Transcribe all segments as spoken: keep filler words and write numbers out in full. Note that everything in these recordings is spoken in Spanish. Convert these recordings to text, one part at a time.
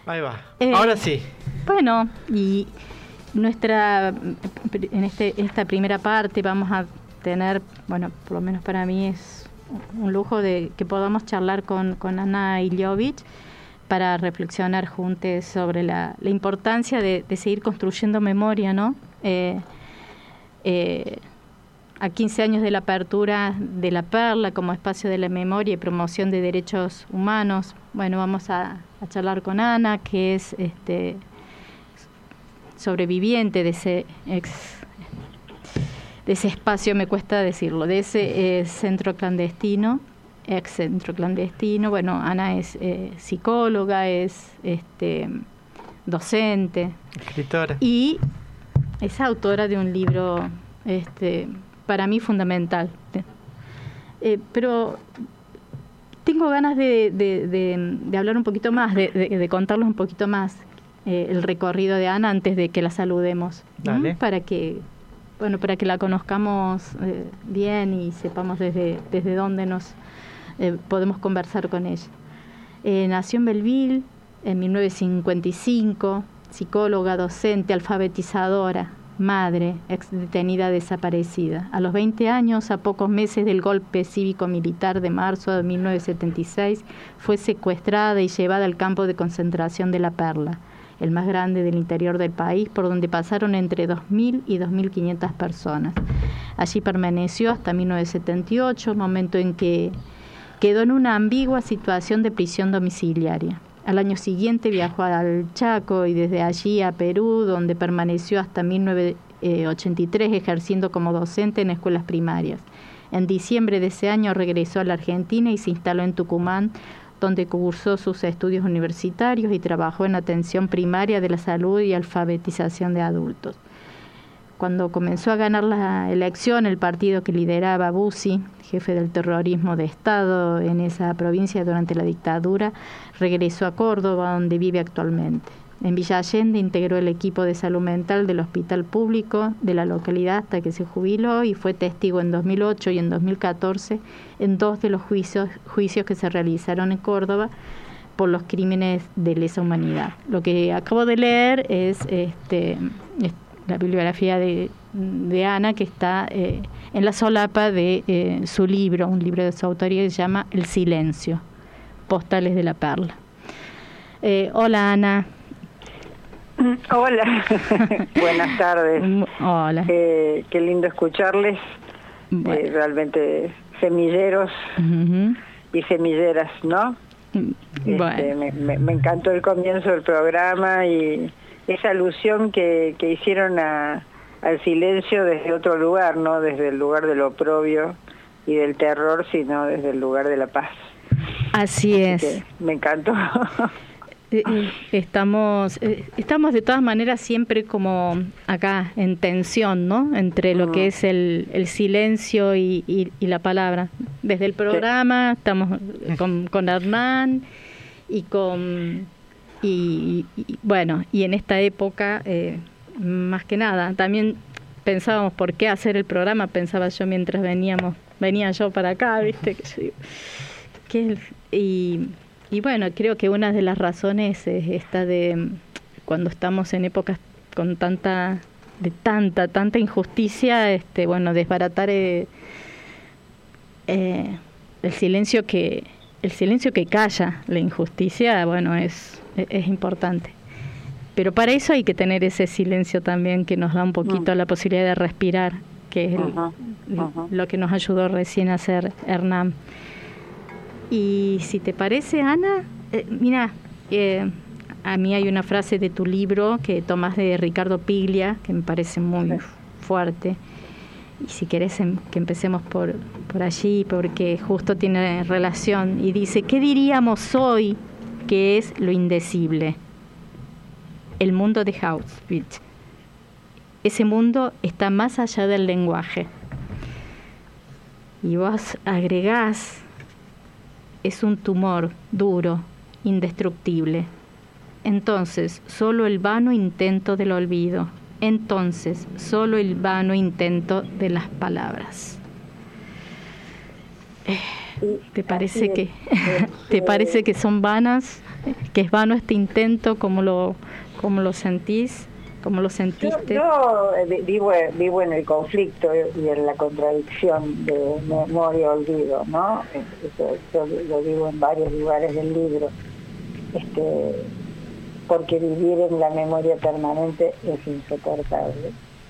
Ahí va. Eh, Ahora sí. Bueno, y nuestra en este esta primera parte vamos a tener, bueno, por lo menos para mí es un lujo de que podamos charlar con, con Ana Iliovic para reflexionar juntos sobre la, la importancia de, de seguir construyendo memoria, ¿no? Eh, eh, a quince años de la apertura de La Perla como espacio de la memoria y promoción de derechos humanos, bueno, vamos a, a charlar con Ana, que es este sobreviviente de ese ex, de ese espacio, me cuesta decirlo, de ese eh, centro clandestino, ex centro clandestino. Bueno, Ana es eh, psicóloga, es este docente, escritora, y es autora de un libro este para mí fundamental. Eh, pero tengo ganas de, de, de, de hablar un poquito más, de, de, de contarles un poquito más eh, el recorrido de Ana antes de que la saludemos. Dale. ¿Mm? Para que, bueno, para que la conozcamos eh, bien y sepamos desde, desde dónde nos eh, podemos conversar con ella. Eh, nació en Belleville en mil novecientos cincuenta y cinco, psicóloga, docente, alfabetizadora, madre, ex detenida desaparecida. A los veinte años, a pocos meses del golpe cívico-militar de marzo de mil novecientos setenta y seis, fue secuestrada y llevada al campo de concentración de La Perla, el más grande del interior del país, por donde pasaron entre dos mil y dos mil quinientas personas. Allí permaneció hasta mil novecientos setenta y ocho, momento en que quedó en una ambigua situación de prisión domiciliaria. Al año siguiente viajó al Chaco y desde allí a Perú, donde permaneció hasta mil novecientos ochenta y tres ejerciendo como docente en escuelas primarias. En diciembre de ese año regresó a la Argentina y se instaló en Tucumán, donde cursó sus estudios universitarios y trabajó en atención primaria de la salud y alfabetización de adultos. Cuando comenzó a ganar la elección, el partido que lideraba Bussi, jefe del terrorismo de Estado en esa provincia durante la dictadura, regresó a Córdoba, donde vive actualmente. En Villa Allende integró el equipo de salud mental del hospital público de la localidad hasta que se jubiló y fue testigo en dos mil ocho y en dos mil catorce en dos de los juicios, juicios que se realizaron en Córdoba por los crímenes de lesa humanidad. Lo que acabo de leer es este, la bibliografía de, de Ana, que está eh, en la solapa de eh, su libro, un libro de su autoría que se llama El Silencio, Postales de La Perla. Eh, hola, Ana. Hola, buenas tardes. Hola. Eh, qué lindo escucharles, bueno. eh, realmente semilleros uh-huh. y semilleras, ¿no? Bueno. Este, me, me, me encantó el comienzo del programa y esa alusión que, que hicieron a, al silencio desde otro lugar, no desde el lugar del oprobio y del terror, sino desde el lugar de la paz. Así es. Así que me encantó. Estamos, estamos de todas maneras siempre como acá en tensión, ¿no? Entre lo que es el, el silencio y, y, y la palabra. Desde el programa estamos con, con Hernán y con y, y bueno, y en esta época eh, más que nada también pensábamos por qué hacer el programa, pensaba yo mientras veníamos, venía yo para acá, ¿viste? Que, que y Y bueno, creo que una de las razones es esta de cuando estamos en épocas con tanta, de tanta, tanta injusticia, este, bueno, desbaratar eh, eh, el silencio que, el silencio que calla la injusticia, bueno, es, es importante. Pero para eso hay que tener ese silencio también que nos da un poquito uh-huh. la posibilidad de respirar, que es el, uh-huh. Uh-huh. lo que nos ayudó recién a hacer Hernán. Y si te parece, Ana, eh, mira, eh, a mí hay una frase de tu libro que tomás de Ricardo Piglia, que me parece muy sí. fuerte. Y si querés em, que empecemos por, por allí, porque justo tiene relación. Y dice, ¿qué diríamos hoy que es lo indecible? El mundo de Auschwitz. Ese mundo está más allá del lenguaje. Y vos agregás, es un tumor duro, indestructible. Entonces, solo el vano intento del olvido. Entonces, solo el vano intento de las palabras. ¿Te parece que te parece que son vanas? que es vano este intento, ¿cómo lo, cómo lo sentís? ¿Cómo lo sentiste? Yo, yo vivo, vivo en el conflicto y en la contradicción de memoria-olvido, ¿no? Eso, yo lo digo en varios lugares del libro, este, porque vivir en la memoria permanente es insoportable.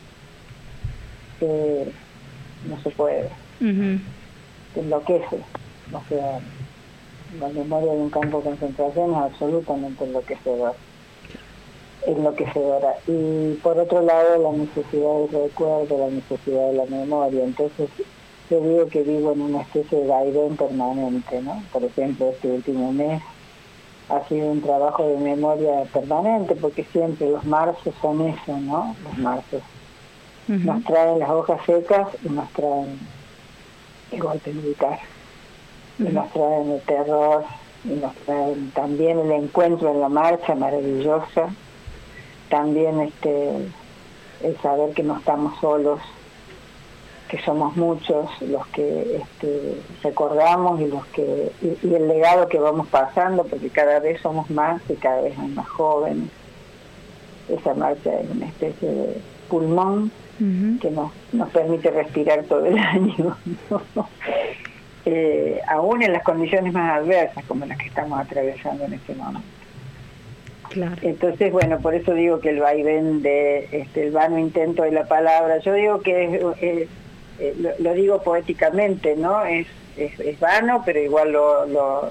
Eh, no se puede. Uh-huh. Te enloquece. O sea, la memoria de un campo de concentración es absolutamente enloquecedora. enloquecedora. Y por otro lado, la necesidad del recuerdo, la necesidad de la memoria. Entonces, yo digo que vivo en una especie de vaivén permanente, ¿no? Por ejemplo, este último mes ha sido un trabajo de memoria permanente, porque siempre los marzos son eso, ¿no? Los marzos. Uh-huh. Nos traen las hojas secas y nos traen el golpe militar. Uh-huh. Y nos traen el terror, y nos traen también el encuentro en la marcha maravillosa. También este el saber que no estamos solos, que somos muchos los que este, recordamos y los que y, y el legado que vamos pasando, porque cada vez somos más y cada vez hay más jóvenes. Esa marcha es una especie de pulmón uh-huh. que nos, nos permite respirar todo el año, ¿no? eh, aún en las condiciones más adversas como las que estamos atravesando en este momento. Claro. Entonces, bueno, por eso digo que el vaivén de este, el vano intento de la palabra, yo digo que es, es, es, lo, lo digo poéticamente, ¿no? Es, es, es vano, pero igual lo lo,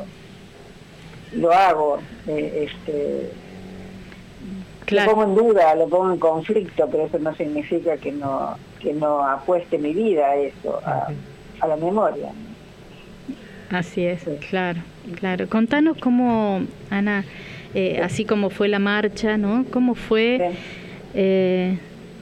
lo hago. Eh, este, claro. Lo pongo en duda, lo pongo en conflicto, pero eso no significa que no que no apueste mi vida a eso, a, a la memoria. Así es, sí. claro, claro. Contanos cómo, Ana, eh, sí. así como fue la marcha, ¿no? ¿Cómo fue sí. eh,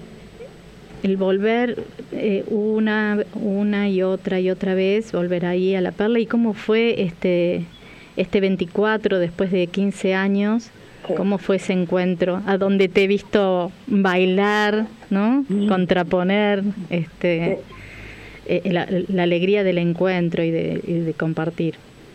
el volver eh, una, una y otra y otra vez, volver ahí a La Perla? ¿Y cómo fue este, este veinticuatro, después de quince años? Sí. ¿Cómo fue ese encuentro? A donde te he visto bailar, ¿no? Sí. Contraponer, este... Sí. Eh, la, la alegría del encuentro y de, y de compartir.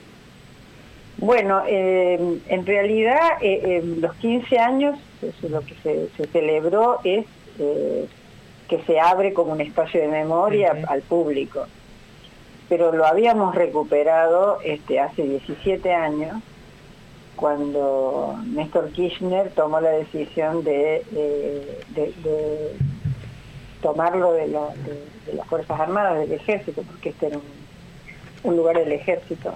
Bueno, eh, en realidad eh, eh, los quince años, eso, lo que se, se celebró es eh, que se abre como un espacio de memoria uh-huh. al público, pero lo habíamos recuperado este, hace diecisiete años, cuando Néstor Kirchner tomó la decisión de, eh, de, de tomarlo de, la, de, de las Fuerzas Armadas, del Ejército, porque este era un, un lugar del Ejército,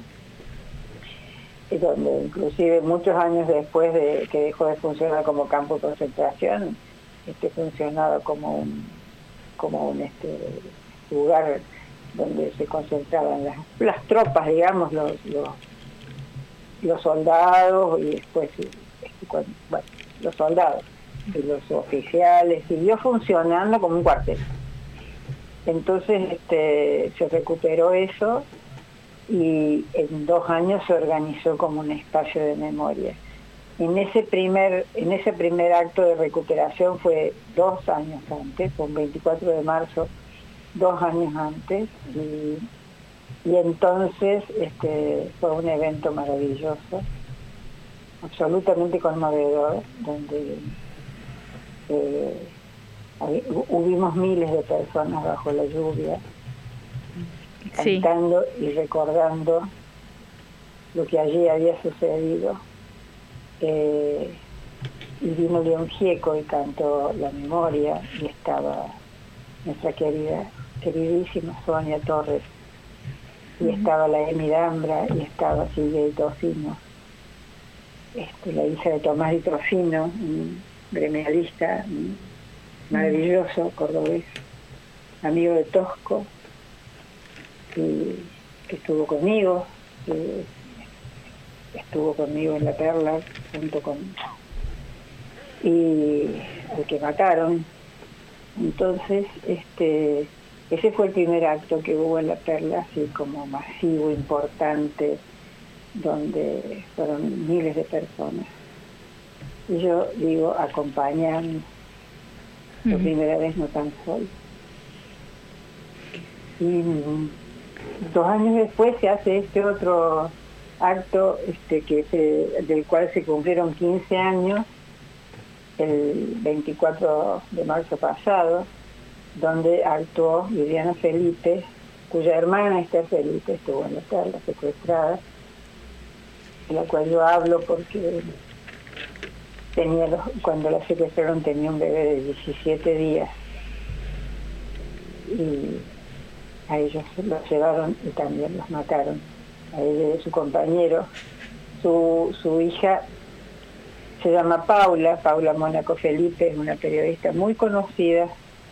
y donde inclusive muchos años después de que dejó de funcionar como campo de concentración, este funcionaba como un, como un este, lugar donde se concentraban las, las tropas, digamos, los, los, los soldados, y después este, cuando, bueno, los soldados y los oficiales, siguió funcionando como un cuartel. Entonces este, se recuperó eso y en dos años se organizó como un espacio de memoria. En ese primer, en ese primer acto de recuperación fue dos años antes, fue un veinticuatro de marzo, dos años antes, y, y entonces este, fue un evento maravilloso, absolutamente conmovedor, donde Eh, hubimos miles de personas bajo la lluvia sí. cantando y recordando lo que allí había sucedido, eh, y vino León Gieco y cantó La Memoria, y estaba nuestra querida queridísima Sonia Torres, y uh-huh. estaba la Emi Dambra, y estaba Silvia Di Tofino, este, la hija de Tomás Di Tofino, un gremialista maravilloso, cordobés, amigo de Tosco, y que estuvo conmigo, que estuvo conmigo en La Perla, junto con y al que mataron. Entonces, este ese fue el primer acto que hubo en La Perla, así como masivo, importante, donde fueron miles de personas. Y yo digo, acompañan por uh-huh. primera vez no tan solo. Y dos años después se hace este otro acto este, que se, del cual se cumplieron quince años el veinticuatro de marzo pasado, donde actuó Liliana Felipe, cuya hermana Esther Felipe estuvo en la perla secuestrada, de la cual yo hablo porque tenía los, cuando la secuestraron tenía un bebé de diecisiete días y a ellos los llevaron y también los mataron, a ella y a su compañero. Su, su hija se llama Paula, Paula Mónaco Felipe, es una periodista muy conocida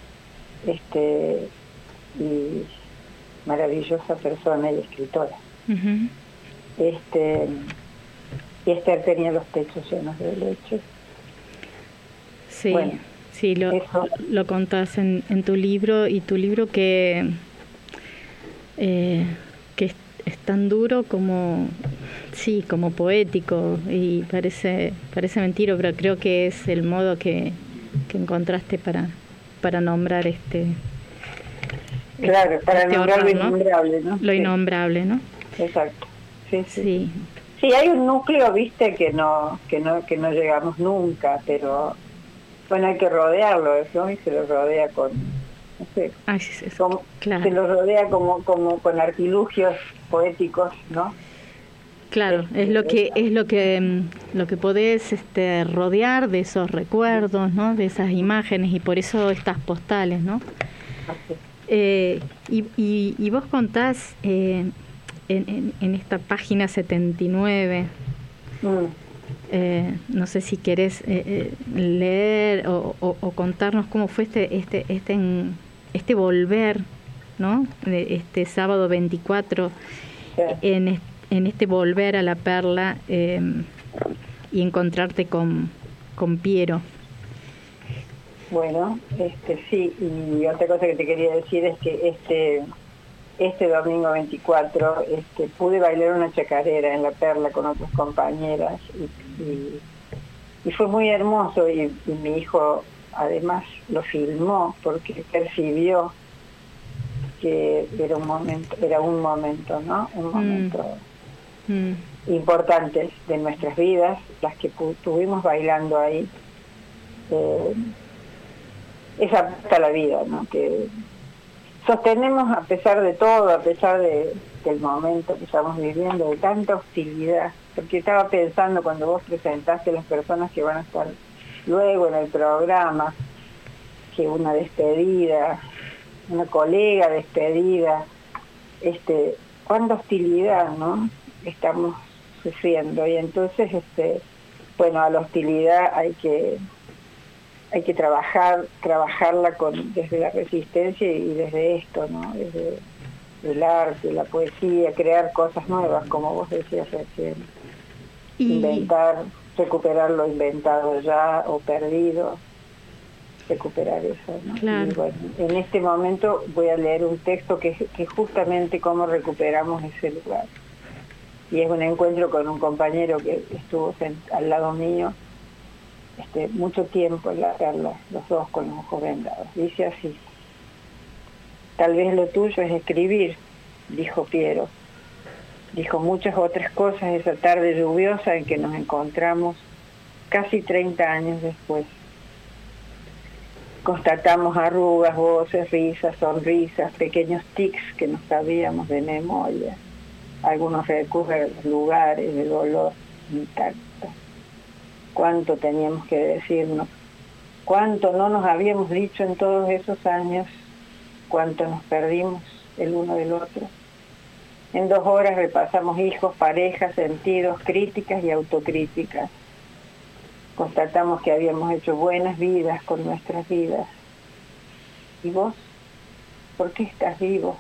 este y maravillosa persona y escritora. Uh-huh. Este, y Esther tenía los pechos llenos de leche. Sí, bueno, sí, lo, lo contás en, en tu libro, y tu libro que, eh, que es, es tan duro como, sí, como poético, y parece, parece mentira, pero creo que es el modo que, que encontraste para, para nombrar este... Claro, para este nombrar horror, lo innombrable, ¿no? Lo sí. innombrable, ¿no? Exacto. Sí, sí. Sí. Sí, hay un núcleo, viste, que no, que no, que no llegamos nunca, pero bueno, hay que rodearlo, ¿no? Y se lo rodea con, no sé, Ay, sí, sí, como, claro. se lo rodea como, como con artilugios poéticos, ¿no? Claro, este, es lo que es lo que lo que podés este rodear de esos recuerdos, ¿no? De esas imágenes, y por eso estas postales, ¿no? Así. Eh, y, y, y vos contás eh, en, en, en esta página setenta y nueve, mm. eh, no sé si querés eh, eh, leer o, o, o contarnos cómo fue este este este este volver, ¿no? Este sábado veinticuatro, sí. en, en este volver a la perla eh, y encontrarte con, con Piero. Bueno, este sí, y otra cosa que te quería decir es que este este domingo veinticuatro este, pude bailar una chacarera en la perla con otras compañeras y, y, y fue muy hermoso, y, y mi hijo además lo filmó porque percibió que era un momento, era un momento, ¿no? Un momento mm. Mm. importante de nuestras vidas, las que estuvimos bailando ahí. Eh, esa apuesta a la vida, ¿no? Que sostenemos a pesar de todo, a pesar de, del momento que estamos viviendo, de tanta hostilidad, porque estaba pensando cuando vos presentaste a las personas que van a estar luego en el programa, que una despedida, una colega despedida, este, cuánta hostilidad, ¿no? Estamos sufriendo, y entonces, este, bueno, a la hostilidad hay que hay que trabajar, trabajarla con, desde la resistencia y desde esto, ¿no? Desde el arte, la poesía, crear cosas nuevas, como vos decías recién. Y... inventar, recuperar lo inventado ya o perdido, recuperar eso, ¿no? Claro. Y bueno, en este momento voy a leer un texto que que justamente cómo recuperamos ese lugar. Y es un encuentro con un compañero que estuvo al lado mío, Este, mucho tiempo en la perla, los dos con los ojos vendados. Dice así: tal vez lo tuyo es escribir, dijo Piero. Dijo muchas otras cosas esa tarde lluviosa en que nos encontramos casi treinta años después. Constatamos arrugas, voces, risas, sonrisas, pequeños tics que no sabíamos de memoria. Algunos recurren a los lugares de dolor intacto. Cuánto teníamos que decirnos, cuánto no nos habíamos dicho en todos esos años, cuánto nos perdimos el uno del otro. En dos horas repasamos hijos, parejas, sentidos, críticas y autocríticas. Constatamos que habíamos hecho buenas vidas con nuestras vidas. ¿Y vos? ¿Por qué estás vivo?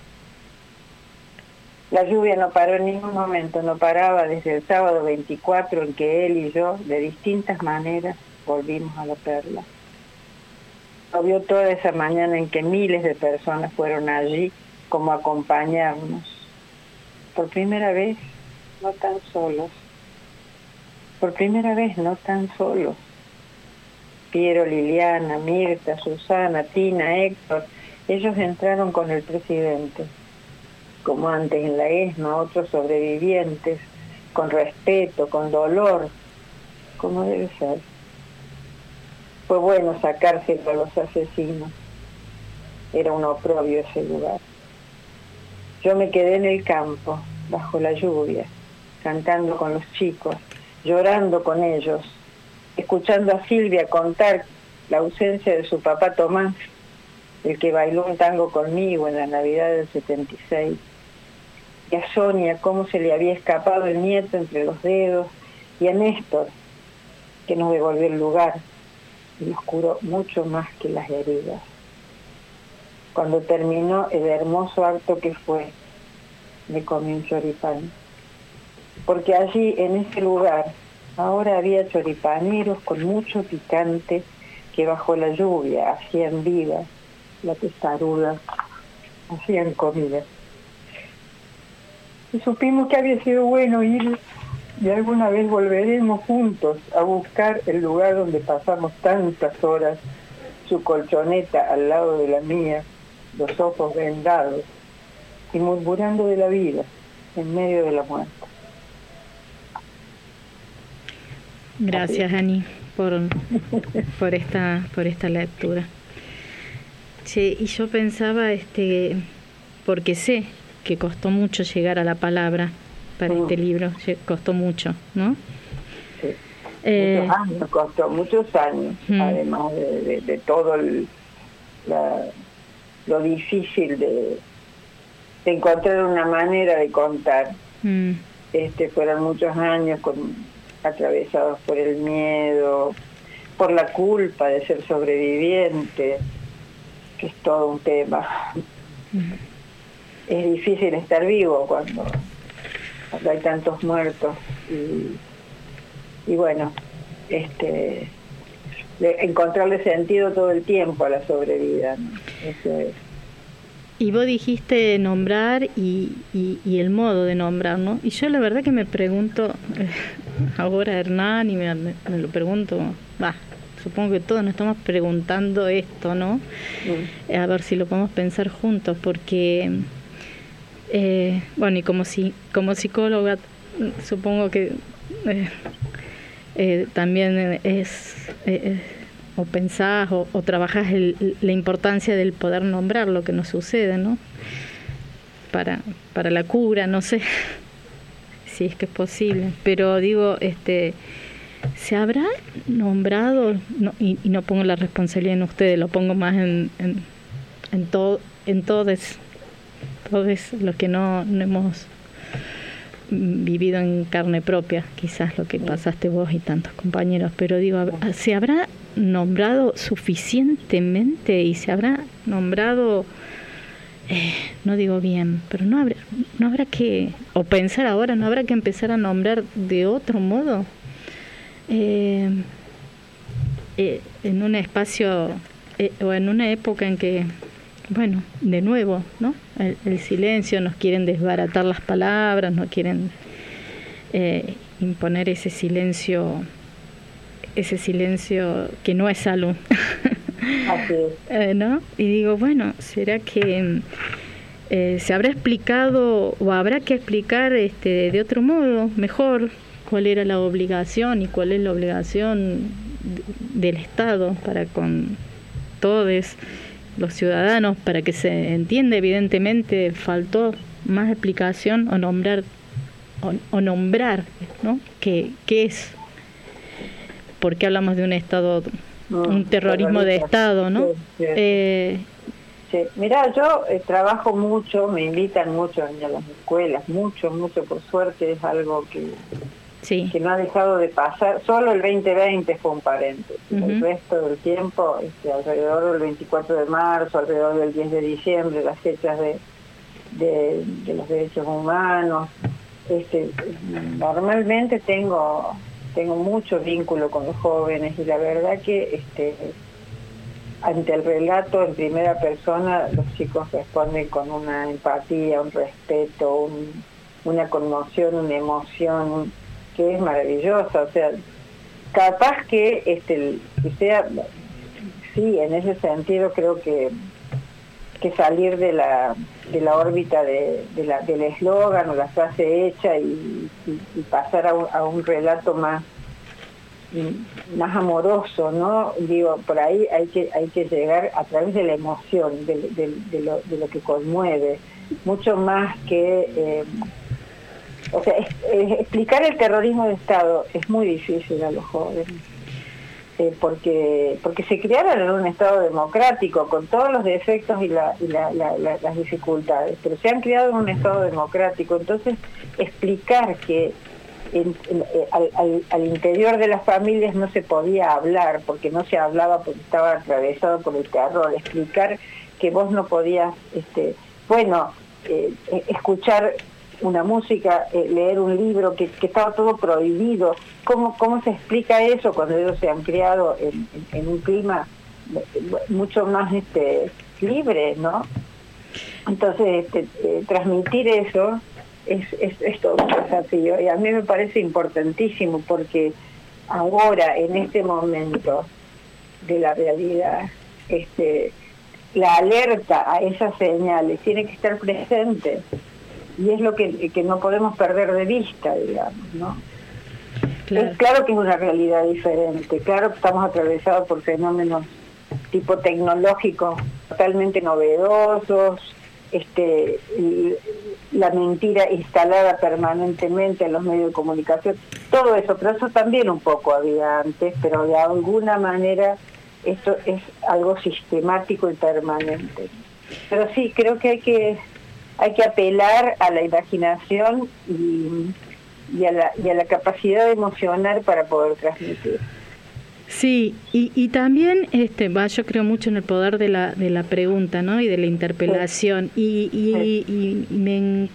La lluvia no paró en ningún momento, no paraba desde el sábado veinticuatro en que él y yo, de distintas maneras, volvimos a la perla. Llovió toda esa mañana en que miles de personas fueron allí como a acompañarnos. Por primera vez, no tan solos. Por primera vez, no tan solos. Piero, Liliana, Mirta, Susana, Tina, Héctor, ellos entraron con el presidente. Como antes en la ESMA, otros sobrevivientes, con respeto, con dolor, como debe ser. Fue bueno sacárselo a los asesinos. Era un oprobio ese lugar. Yo me quedé en el campo, bajo la lluvia, cantando con los chicos, llorando con ellos, escuchando a Silvia contar la ausencia de su papá Tomás, el que bailó un tango conmigo en la Navidad del setenta y seis, y a Sonia cómo se le había escapado el nieto entre los dedos, y a Néstor, que nos devolvió el lugar y nos curó mucho más que las heridas. Cuando terminó el hermoso acto que fue, me comí un choripán, porque allí, en ese lugar, ahora había choripaneros con mucho picante que bajo la lluvia hacían vida la testaruda, hacían comida. Y supimos que había sido bueno ir, y alguna vez volveremos juntos a buscar el lugar donde pasamos tantas horas, su colchoneta al lado de la mía, los ojos vendados, y murmurando de la vida en medio de la muerte. Gracias, Ani, por, por esta por esta lectura. Che, y yo pensaba, este, porque sé que costó mucho llegar a la palabra para mm. este libro, costó mucho, ¿no? Sí. Eh, muchos años, costó muchos años, mm. además de, de, de todo el, la, lo difícil de, de encontrar una manera de contar. Mm. Este, fueron muchos años con, atravesados por el miedo, por la culpa de ser sobreviviente, que es todo un tema. Mm. Es difícil estar vivo cuando, cuando hay tantos muertos y, y bueno, este, de encontrarle sentido todo el tiempo a la sobrevida, ¿no? Eso es. Y vos dijiste nombrar y, y, y el modo de nombrar, ¿no? Y yo la verdad que me pregunto, eh, ahora Hernán, y me, me lo pregunto, va, supongo que todos nos estamos preguntando esto, ¿no? Mm. A ver si lo podemos pensar juntos, porque, eh, bueno, y como, si, como psicóloga, supongo que eh, eh, también es... Eh, o pensás o, o trabajás el, la importancia del poder nombrar lo que nos sucede, ¿no? Para, para la cura, no sé si es que es posible, pero digo, este, ¿se habrá nombrado? No, y, y no pongo la responsabilidad en ustedes, lo pongo más en en, en todo, en todos, todos los que no, no hemos vivido en carne propia, quizás lo que pasaste vos y tantos compañeros, pero digo, ¿se habrá nombrado suficientemente y se habrá nombrado, eh, no digo bien, pero no habrá, no habrá que, o pensar ahora, no habrá que empezar a nombrar de otro modo, eh, eh, en un espacio eh, o en una época en que, bueno, de nuevo, ¿no? El, el silencio, nos quieren desbaratar las palabras, no quieren eh, imponer ese silencio, ese silencio que no es salud. Así es. eh, ¿no? Y digo, bueno, ¿será que eh, se habrá explicado o habrá que explicar este, de otro modo, mejor, cuál era la obligación y cuál es la obligación del Estado para con todos los ciudadanos, para que se entienda? Evidentemente faltó más explicación o nombrar o, o nombrar, ¿no? ¿Qué, qué es? ¿Por qué hablamos de un Estado, no, un terrorismo de Estado, ¿no? Sí, sí. Eh, sí. Mirá, yo eh, trabajo mucho, me invitan mucho a las escuelas, mucho, mucho, por suerte es algo que, sí. que no ha dejado de pasar. Solo el veinte veinte fue un paréntesis, uh-huh. El resto del tiempo, este, alrededor del veinticuatro de marzo, alrededor del diez de diciembre, las fechas de, de, de los derechos humanos, este, normalmente tengo... tengo mucho vínculo con los jóvenes y la verdad que este, ante el relato en primera persona los chicos responden con una empatía, un respeto, un, una conmoción, una emoción que es maravillosa. O sea, capaz que este que sea, sí, en ese sentido creo que, que salir de la de la órbita de, de la, del eslogan o la frase hecha y, y, y pasar a un, a un relato más más amoroso, ¿no? Digo, por ahí hay que hay que llegar a través de la emoción, de, de, de, lo, de lo que conmueve, mucho más que... Eh, o sea, es, es, explicar el terrorismo de Estado es muy difícil a los jóvenes, eh, porque porque se criaron en un Estado democrático, con todos los defectos y, la, y la, la, la, las dificultades, pero se han criado en un Estado democrático, entonces explicar que En, en, al, al, al interior de las familias no se podía hablar, porque no se hablaba porque estaba atravesado por el terror, explicar que vos no podías, este, bueno, eh, escuchar una música, eh, leer un libro, que, que estaba todo prohibido. ¿Cómo, cómo se explica eso cuando ellos se han criado en, en, en un clima mucho más este, libre, ¿no? Entonces, este, eh, transmitir eso Es, es, es todo un desafío y a mí me parece importantísimo porque ahora, en este momento de la realidad, este, la alerta a esas señales tiene que estar presente y es lo que, que no podemos perder de vista, digamos, ¿no? Claro. Es claro que es una realidad diferente, claro que estamos atravesados por fenómenos tipo tecnológicos totalmente novedosos, este la mentira instalada permanentemente en los medios de comunicación, todo eso, pero eso también un poco había antes, pero de alguna manera esto es algo sistemático y permanente. Pero sí, creo que hay que hay que apelar a la imaginación y, y, a, la, y a la capacidad de emocionar para poder transmitir. Sí, y, y también este va yo creo mucho en el poder de la de la pregunta, ¿no? Y de la interpelación. Sí. Y, y, sí. y me,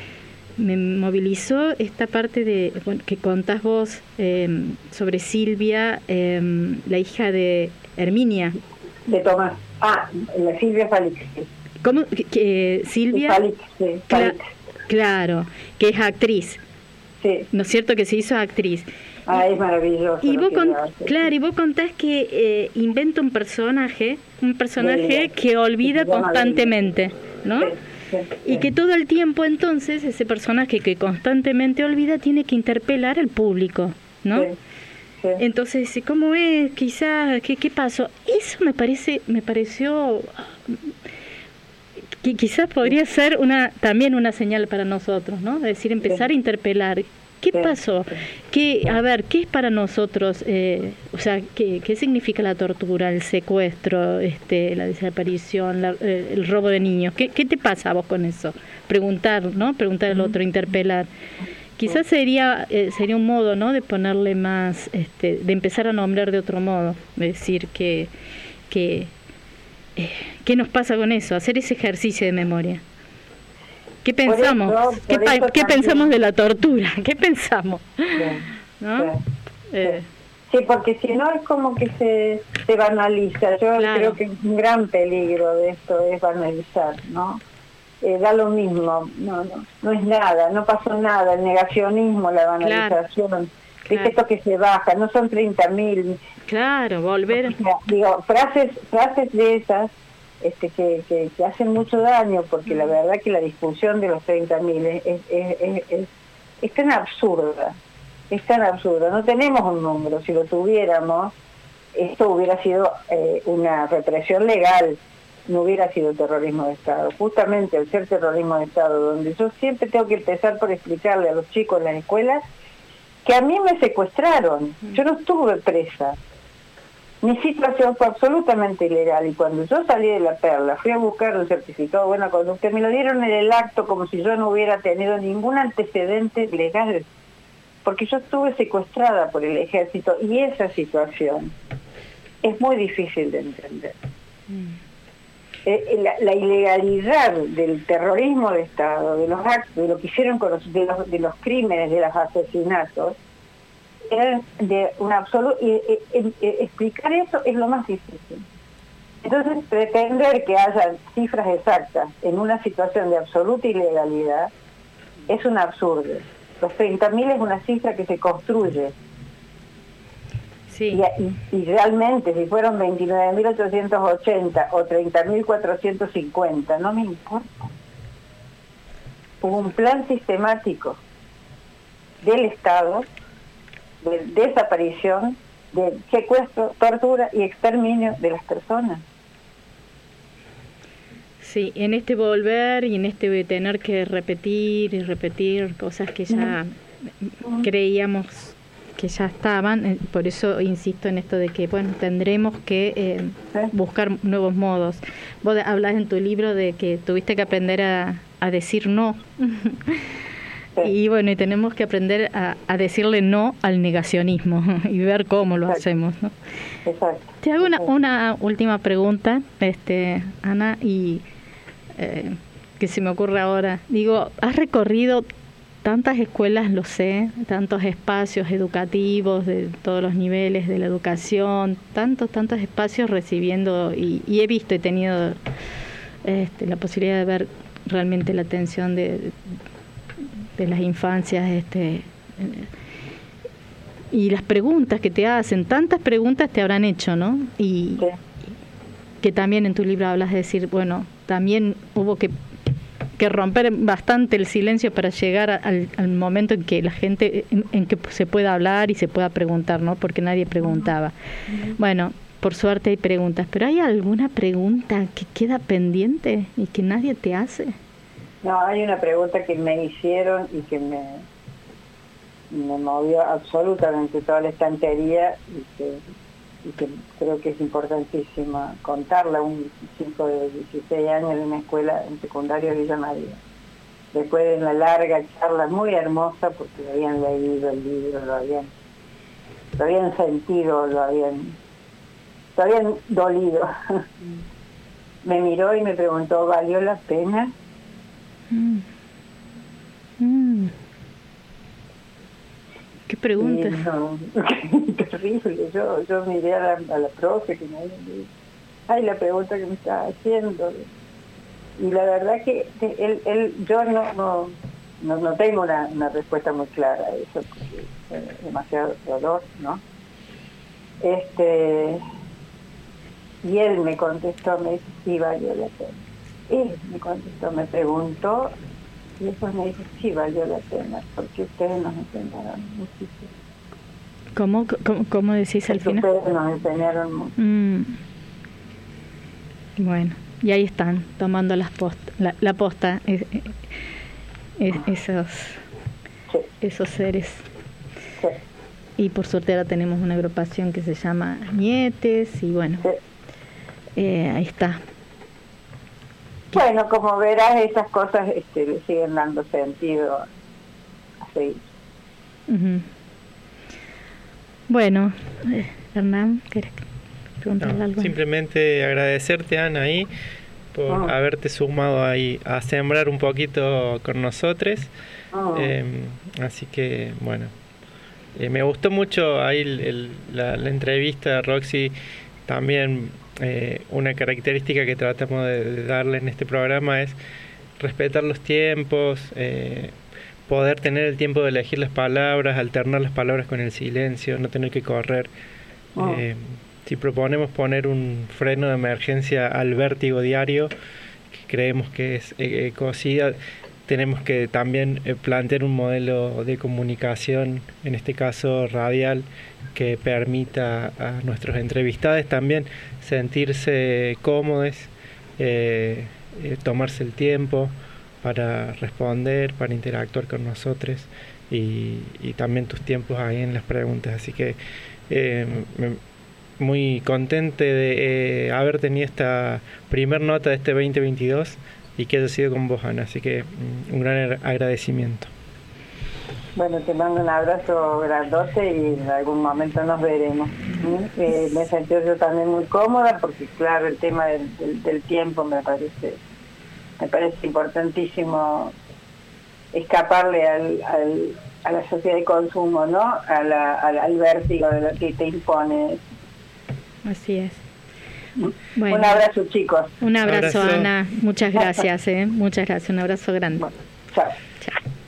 me movilizó esta parte de bueno, que contás vos eh, sobre Silvia, eh, la hija de Herminia. De Tomás. Ah, la Silvia Fálix. ¿Cómo? Que, que, Silvia. Fálix, sí, Fálix. Cla- claro, que es actriz. Sí. ¿No es cierto que se hizo actriz? Ah, es maravilloso. Y vos con, hace, claro, y vos contás que eh, inventa un personaje, un personaje sí, que olvida constantemente, ¿no? Sí, sí, y sí. Que todo el tiempo entonces ese personaje que constantemente olvida tiene que interpelar al público, ¿no? Sí, sí. Entonces, ¿cómo es? Quizás, ¿qué, qué pasó? Eso me parece, me pareció que quizás podría ser una también una señal para nosotros, ¿no? Es decir, empezar sí. a interpelar. ¿Qué sí, pasó? Sí. ¿Qué, a ver, ¿qué es para nosotros? Eh, o sea, ¿qué, ¿qué significa la tortura, el secuestro, este, la desaparición, la, eh, el robo de niños? ¿Qué, ¿Qué te pasa a vos con eso? Preguntar, ¿no? Preguntar al otro, interpelar. Quizás sería eh, sería un modo, ¿no? De ponerle más, este, de empezar a nombrar de otro modo, de decir que, que eh, ¿qué nos pasa con eso? Hacer ese ejercicio de memoria. ¿Qué pensamos? Eso, ¿Qué, pa- ¿qué pensamos de la tortura? ¿Qué pensamos? Sí, ¿no? Sí, eh. sí, porque si no es como que se, se banaliza. Yo claro. creo que un gran peligro de esto es banalizar, ¿no? Eh, da lo mismo, no, no, no es nada, no pasó nada, el negacionismo, la banalización, claro. Claro. esto que se baja, no son treinta mil. Claro, volver. O sea, digo, frases, frases de esas Este, que, que, que hacen mucho daño, porque la verdad que la discusión de los treinta mil es, es, es, es, es tan absurda, es tan absurda. No tenemos un número, si lo tuviéramos, esto hubiera sido eh, una represión legal, no hubiera sido terrorismo de Estado. Justamente el ser terrorismo de Estado, donde yo siempre tengo que empezar por explicarle a los chicos en las escuelas que a mí me secuestraron, yo no estuve presa. Mi situación fue absolutamente ilegal y cuando yo salí de la Perla, fui a buscar un certificado de buena conducta, me lo dieron en el acto como si yo no hubiera tenido ningún antecedente legal, porque yo estuve secuestrada por el ejército y esa situación es muy difícil de entender. Mm. Eh, la, la ilegalidad del terrorismo de Estado, de los actos, de lo que hicieron con los, de, los, de los crímenes, de los asesinatos, era de una absoluta y, y, y, y explicar eso es lo más difícil. Entonces pretender que haya cifras exactas en una situación de absoluta ilegalidad es un absurdo. Los treinta mil es una cifra que se construye. Sí. Y, y, y realmente si fueron veintinueve mil ochocientos ochenta o treinta mil cuatrocientos cincuenta, no me importa. hubo un plan sistemático del Estado de desaparición, de secuestro, tortura y exterminio de las personas. Sí, en este volver y en este tener que repetir y repetir cosas que ya uh-huh. creíamos que ya estaban, por eso insisto en esto de que, bueno, tendremos que eh, ¿Sí? buscar nuevos modos. Vos hablas en tu libro de que tuviste que aprender a, a decir no. Sí. Y bueno, y tenemos que aprender a, a decirle no al negacionismo y ver cómo lo Exacto. hacemos, ¿no? Exacto. Te hago una, una última pregunta, este, Ana, y eh, que se me ocurre ahora. Digo, has recorrido tantas escuelas, lo sé, tantos espacios educativos de todos los niveles de la educación, tantos, tantos espacios recibiendo, y, y he visto, he tenido este, la posibilidad de ver realmente la atención de, de las infancias, este, y las preguntas que te hacen, tantas preguntas te habrán hecho, ¿no? Y sí. que también en tu libro hablas de decir, bueno, también hubo que que romper bastante el silencio para llegar al, al momento en que la gente, en, en que se pueda hablar y se pueda preguntar, ¿no? Porque nadie preguntaba. Uh-huh. Bueno, por suerte hay preguntas, pero ¿hay alguna pregunta que queda pendiente y que nadie te hace? No, hay una pregunta que me hicieron y que me, me movió absolutamente toda la estantería y que, y que creo que es importantísima contarla. Un chico de dieciséis años de una escuela en secundaria de Villa María. Después de una larga charla muy hermosa, porque habían leído el libro, lo habían, lo habían sentido, lo habían, lo habían dolido. Me miró y me preguntó, ¿valió la pena? Mm. Mm. ¿Qué pregunta? Sí, no, terrible. Yo, yo miré a la, a la profe que me dijo, ay, la pregunta que me estaba haciendo. Y la verdad que él, él yo no, no, no, no tengo una, una respuesta muy clara a eso, porque es demasiado dolor, ¿no? Este, y él me contestó, me dijo, sí, valió la pena. Él me contestó, me preguntó, y después me dijo, sí, valió la pena, porque ustedes nos enseñaron muchísimo. ¿Cómo, cómo, cómo decís al final? Ustedes nos enseñaron mucho. Mm. Bueno, y ahí están, tomando las post, la, la posta, es, es, esos, sí. esos seres. Sí. Y por suerte ahora tenemos una agrupación que se llama Nietes, y bueno, sí. eh, ahí está. Bueno, como verás, esas cosas este, le siguen dando sentido a seguir. Uh-huh. Bueno, eh, Hernán, ¿querés preguntarle no, algo? Simplemente agradecerte, Ana, ahí por oh. haberte sumado ahí a sembrar un poquito con nosotros. Oh. Eh, así que, bueno, eh, me gustó mucho ahí el, el, la, la entrevista de Roxy. También eh, una característica que tratamos de, de darle en este programa es respetar los tiempos, eh, poder tener el tiempo de elegir las palabras, alternar las palabras con el silencio, no tener que correr. Oh. Eh, si proponemos poner un freno de emergencia al vértigo diario, que creemos que es eh, ecocida, tenemos que también eh, plantear un modelo de comunicación, en este caso radial, que permita a nuestros entrevistados también sentirse cómodos, eh, eh, tomarse el tiempo para responder, para interactuar con nosotros, y, y también tus tiempos ahí en las preguntas. Así que eh, me, muy contente de eh, haber tenido esta primer nota de este veinte veintidós y que haya sido con vos, Ana. Así que un gran agradecimiento. Bueno, te mando un abrazo grandote y en algún momento nos veremos. ¿Sí? Eh, me sentí yo también muy cómoda porque, claro, el tema del, del, del tiempo me parece me parece importantísimo escaparle al, al, a la sociedad de consumo, ¿no? A la, al, al vértigo de lo que te impone. Así es. Bueno, un abrazo, chicos. Un abrazo, abrazo. Ana. Muchas gracias, ¿eh? Muchas gracias. Un abrazo grande. Bueno, chao. Chao.